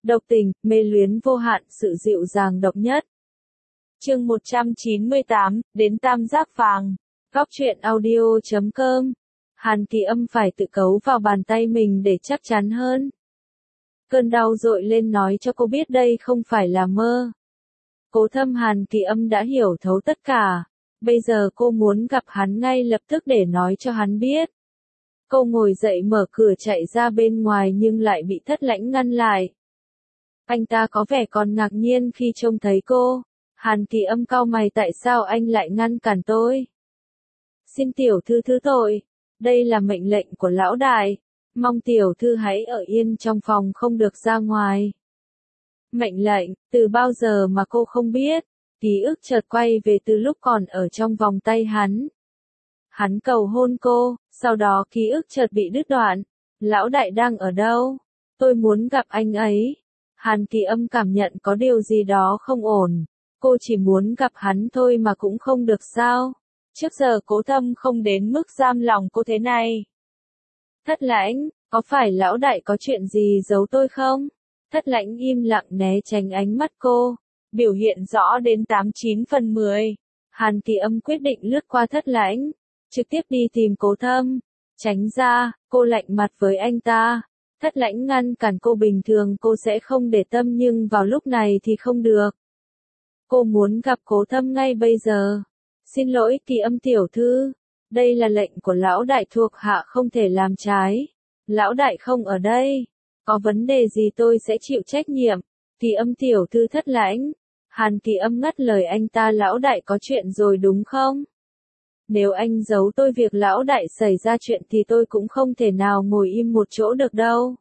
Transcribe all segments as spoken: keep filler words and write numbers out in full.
độc tình, mê luyến vô hạn, sự dịu dàng độc nhất. Chương một trăm chín mươi tám, đến tam giác vàng. Góc truyện audio chấm com. Hàn Kỳ Âm phải tự cấu vào bàn tay mình để chắc chắn hơn. Cơn đau dội lên nói cho cô biết đây không phải là mơ. Cố Thâm Hàn Kỳ Âm đã hiểu thấu tất cả. Bây giờ cô muốn gặp hắn ngay lập tức để nói cho hắn biết. Cô ngồi dậy mở cửa chạy ra bên ngoài nhưng lại bị Thất Lãnh ngăn lại. Anh ta có vẻ còn ngạc nhiên khi trông thấy cô. Hàn Kỳ Âm cau mày, tại sao anh lại ngăn cản tôi? Xin tiểu thư thứ tội. Đây là mệnh lệnh của lão đại. Mong tiểu thư hãy ở yên trong phòng, không được ra ngoài. Mệnh lệnh, từ bao giờ mà cô không biết? Ký ức chợt quay về từ lúc còn ở trong vòng tay hắn. Hắn cầu hôn cô, sau đó ký ức chợt bị đứt đoạn. Lão đại đang ở đâu? Tôi muốn gặp anh ấy. Hàn Kỳ Âm cảm nhận có điều gì đó không ổn. Cô chỉ muốn gặp hắn thôi mà cũng không được sao? Trước giờ Cố Thâm không đến mức giam lòng cô thế này. Thất Lãnh, có phải lão đại có chuyện gì giấu tôi không? Thất Lãnh im lặng né tránh ánh mắt cô. Biểu hiện rõ đến tám chín phần mười. Hàn Kỳ Âm quyết định lướt qua Thất Lãnh, trực tiếp đi tìm Cố Thâm. Tránh ra, cô lạnh mặt với anh ta. Thất Lãnh ngăn cản cô, bình thường cô sẽ không để tâm nhưng vào lúc này thì không được. Cô muốn gặp Cố Thâm ngay bây giờ. Xin lỗi Kỳ Âm tiểu thư, đây là lệnh của lão đại, thuộc hạ không thể làm trái. Lão đại không ở đây, có vấn đề gì tôi sẽ chịu trách nhiệm. Kỳ Âm tiểu thư. Thất Lãnh. Hàn Kỳ Âm ngắt lời anh ta, lão đại có chuyện rồi đúng không? Nếu anh giấu tôi việc lão đại xảy ra chuyện thì tôi cũng không thể nào ngồi im một chỗ được đâu.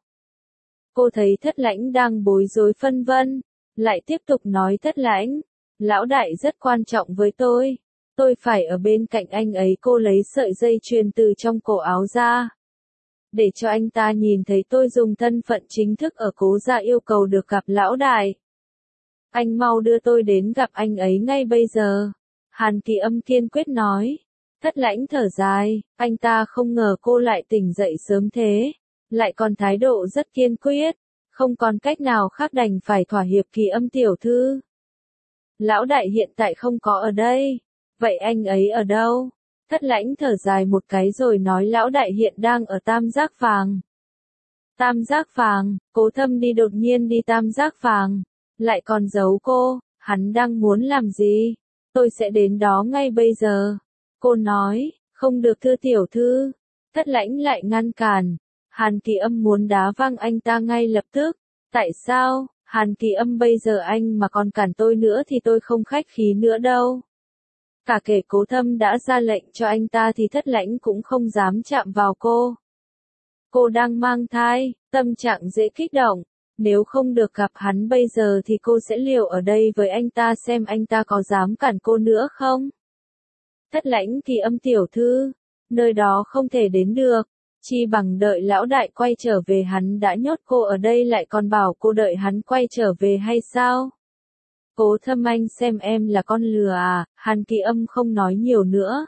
Cô thấy Thất Lãnh đang bối rối phân vân, lại tiếp tục nói, Thất Lãnh, lão đại rất quan trọng với tôi. Tôi phải ở bên cạnh anh ấy. Cô lấy sợi dây chuyền từ trong cổ áo ra. Để cho anh ta nhìn thấy tôi dùng thân phận chính thức ở Cố gia yêu cầu được gặp lão đại. Anh mau đưa tôi đến gặp anh ấy ngay bây giờ. Hàn Kỳ Âm kiên quyết nói. Thất Lãnh thở dài, anh ta không ngờ cô lại tỉnh dậy sớm thế. Lại còn thái độ rất kiên quyết. Không còn cách nào khác đành phải thỏa hiệp. Kỳ Âm tiểu thư. Lão đại hiện tại không có ở đây. Vậy anh ấy ở đâu? Thất Lãnh thở dài một cái rồi nói, lão đại hiện đang ở tam giác vàng. Tam giác vàng, Cố Thâm đi đột nhiên đi tam giác vàng. Lại còn giấu cô, hắn đang muốn làm gì? Tôi sẽ đến đó ngay bây giờ. Cô nói, không được thưa tiểu thư. Thất Lãnh lại ngăn cản. Hàn Kỳ Âm muốn đá văng anh ta ngay lập tức. Tại sao? Hàn Kỳ Âm, bây giờ anh mà còn cản tôi nữa thì tôi không khách khí nữa đâu. Cả kể Cố Thâm đã ra lệnh cho anh ta thì Thất Lãnh cũng không dám chạm vào cô. Cô đang mang thai, tâm trạng dễ kích động. Nếu không được gặp hắn bây giờ thì cô sẽ liều ở đây với anh ta xem anh ta có dám cản cô nữa không. Thất Lãnh. Kỳ Âm tiểu thư, nơi đó không thể đến được. Chi bằng đợi lão đại quay trở về, hắn đã nhốt cô ở đây lại còn bảo cô đợi hắn quay trở về hay sao? Cố Thâm, anh xem em là con lừa à? Hàn Kỳ Âm không nói nhiều nữa.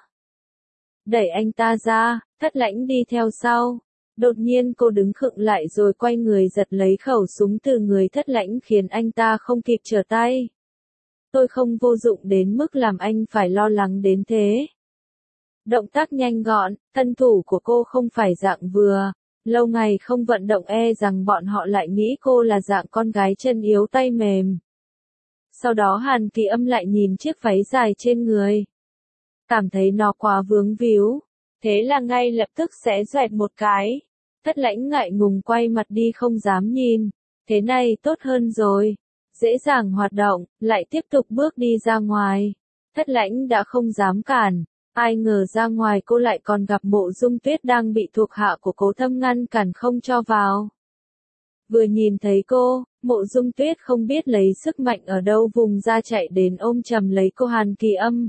Đẩy anh ta ra, Thất Lãnh đi theo sau. Đột nhiên cô đứng khựng lại rồi quay người giật lấy khẩu súng từ người Thất Lãnh khiến anh ta không kịp trở tay. Tôi không vô dụng đến mức làm anh phải lo lắng đến thế. Động tác nhanh gọn, thân thủ của cô không phải dạng vừa. Lâu ngày không vận động e rằng bọn họ lại nghĩ cô là dạng con gái chân yếu tay mềm. Sau đó Hàn Kỳ Âm lại nhìn chiếc váy dài trên người. Cảm thấy nó quá vướng víu. Thế là ngay lập tức xé xoẹt một cái. Thất Lãnh ngại ngùng quay mặt đi không dám nhìn. Thế này tốt hơn rồi. Dễ dàng hoạt động, lại tiếp tục bước đi ra ngoài. Thất Lãnh đã không dám cản. Ai ngờ ra ngoài cô lại còn gặp Mộ Dung Tuyết đang bị thuộc hạ của Cố Thâm ngăn cản không cho vào. Vừa nhìn thấy cô, Mộ Dung Tuyết không biết lấy sức mạnh ở đâu vùng ra chạy đến ôm chầm lấy cô. Hàn Kỳ Âm.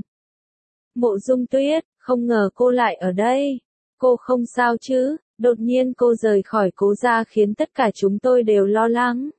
Mộ Dung Tuyết, không ngờ cô lại ở đây. Cô không sao chứ? Đột nhiên cô rời khỏi Cố gia khiến tất cả chúng tôi đều lo lắng.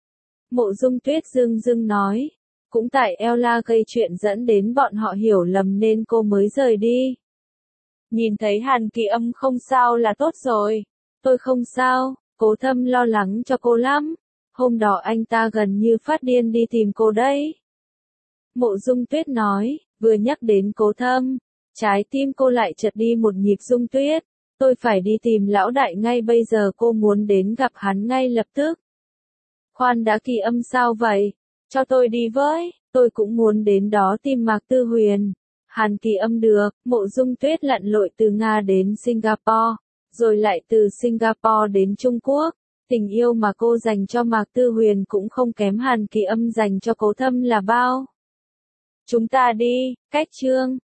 Mộ Dung Tuyết dưng dưng nói. Cũng tại Ella gây chuyện dẫn đến bọn họ hiểu lầm nên cô mới rời đi. Nhìn thấy Hàn Kỳ Âm không sao là tốt rồi. Tôi không sao. Cố Thâm lo lắng cho cô lắm. Hôm đó anh ta gần như phát điên đi tìm cô đấy. Mộ Dung Tuyết nói, vừa nhắc đến Cố Thâm, trái tim cô lại chợt đi một nhịp. Dung Tuyết, tôi phải đi tìm lão đại ngay bây giờ, cô muốn đến gặp hắn ngay lập tức. Khoan đã, Kỳ Âm sao vậy? Cho tôi đi với, tôi cũng muốn đến đó tìm Mạc Tư Huyền. Hàn Kỳ Âm được. Mộ Dung Tuyết lặn lội từ Nga đến Singapore, rồi lại từ Singapore đến Trung Quốc. Tình yêu mà cô dành cho Mạc Tư Huyền cũng không kém Hàn Kỳ Âm dành cho Cố Thâm là bao. Chúng ta đi, cách chương.